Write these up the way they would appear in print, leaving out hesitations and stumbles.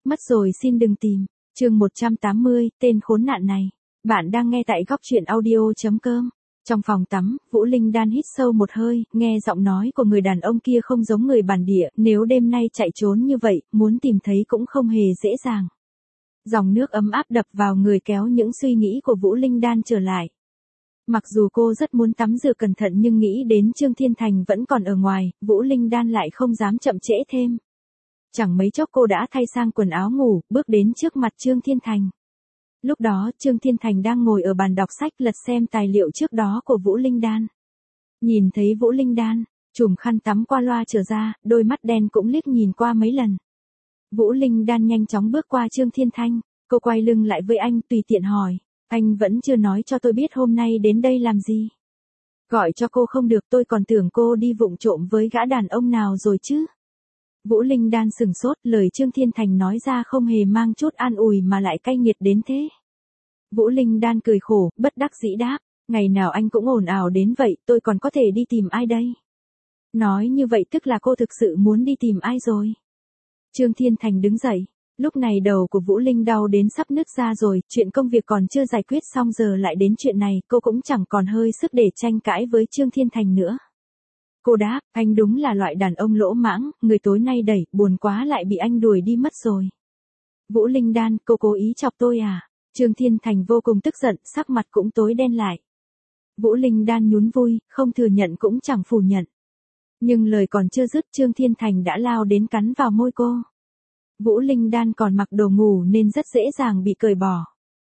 Mất rồi xin đừng tìm. Chương 180, tên khốn nạn này. Bạn đang nghe tại goctruyện audio.com. Trong phòng tắm, Vũ Linh Đan hít sâu một hơi, nghe giọng nói của người đàn ông kia không giống người bản địa, nếu đêm nay chạy trốn như vậy, muốn tìm thấy cũng không hề dễ dàng. Dòng nước ấm áp đập vào người kéo những suy nghĩ của Vũ Linh Đan trở lại. Mặc dù cô rất muốn tắm rửa cẩn thận nhưng nghĩ đến Trương Thiên Thành vẫn còn ở ngoài, Vũ Linh Đan lại không dám chậm trễ thêm. Chẳng mấy chốc cô đã thay sang quần áo ngủ, bước đến trước mặt Trương Thiên Thành. Lúc đó Trương Thiên Thành đang ngồi ở bàn đọc sách lật xem tài liệu trước đó của Vũ Linh Đan. Nhìn thấy Vũ Linh Đan, chùm khăn tắm qua loa trở ra, đôi mắt đen cũng liếc nhìn qua mấy lần. Vũ Linh Đan nhanh chóng bước qua Trương Thiên Thành, cô quay lưng lại với anh tùy tiện hỏi, anh vẫn chưa nói cho tôi biết hôm nay đến đây làm gì. Gọi cho cô không được, tôi còn tưởng cô đi vụng trộm với gã đàn ông nào rồi chứ. Vũ Linh Đan sừng sốt, lời Trương Thiên Thành nói ra không hề mang chút an ủi mà lại cay nghiệt đến thế. Vũ Linh Đan cười khổ, bất đắc dĩ đáp, ngày nào anh cũng ồn ào đến vậy, tôi còn có thể đi tìm ai đây? Nói như vậy tức là cô thực sự muốn đi tìm ai rồi? Trương Thiên Thành đứng dậy, lúc này đầu của Vũ Linh đau đến sắp nứt ra rồi, chuyện công việc còn chưa giải quyết xong giờ lại đến chuyện này, cô cũng chẳng còn hơi sức để tranh cãi với Trương Thiên Thành nữa. Cô đáp, anh đúng là loại đàn ông lỗ mãng, người tối nay đẩy, buồn quá lại bị anh đuổi đi mất rồi. Vũ Linh Đan, cô cố ý chọc tôi à? Trương Thiên Thành vô cùng tức giận, sắc mặt cũng tối đen lại. Vũ Linh Đan nhún vui, không thừa nhận cũng chẳng phủ nhận. Nhưng lời còn chưa dứt Trương Thiên Thành đã lao đến cắn vào môi cô. Vũ Linh Đan còn mặc đồ ngủ nên rất dễ dàng bị cởi bỏ.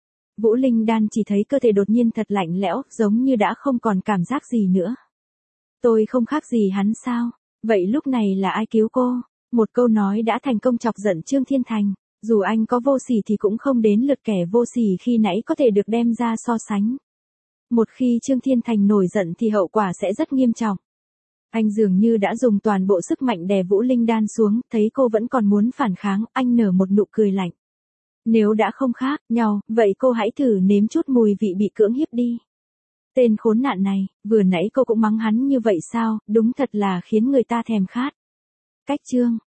Vũ Linh Đan chỉ thấy cơ thể đột nhiên thật lạnh lẽo, giống như đã không còn cảm giác gì nữa. Tôi không khác gì hắn sao? Vậy lúc này là ai cứu cô? Một câu nói đã thành công chọc giận Trương Thiên Thành. Dù anh có vô sỉ thì cũng không đến lượt kẻ vô sỉ khi nãy có thể được đem ra so sánh. Một khi Trương Thiên Thành nổi giận thì hậu quả sẽ rất nghiêm trọng. Anh dường như đã dùng toàn bộ sức mạnh đè Vũ Linh Đan xuống, thấy cô vẫn còn muốn phản kháng, anh nở một nụ cười lạnh. Nếu đã không khác nhau, vậy cô hãy thử nếm chút mùi vị bị cưỡng hiếp đi. Tên khốn nạn này, vừa nãy cô cũng mắng hắn như vậy sao, đúng thật là khiến người ta thèm khát. Cách chương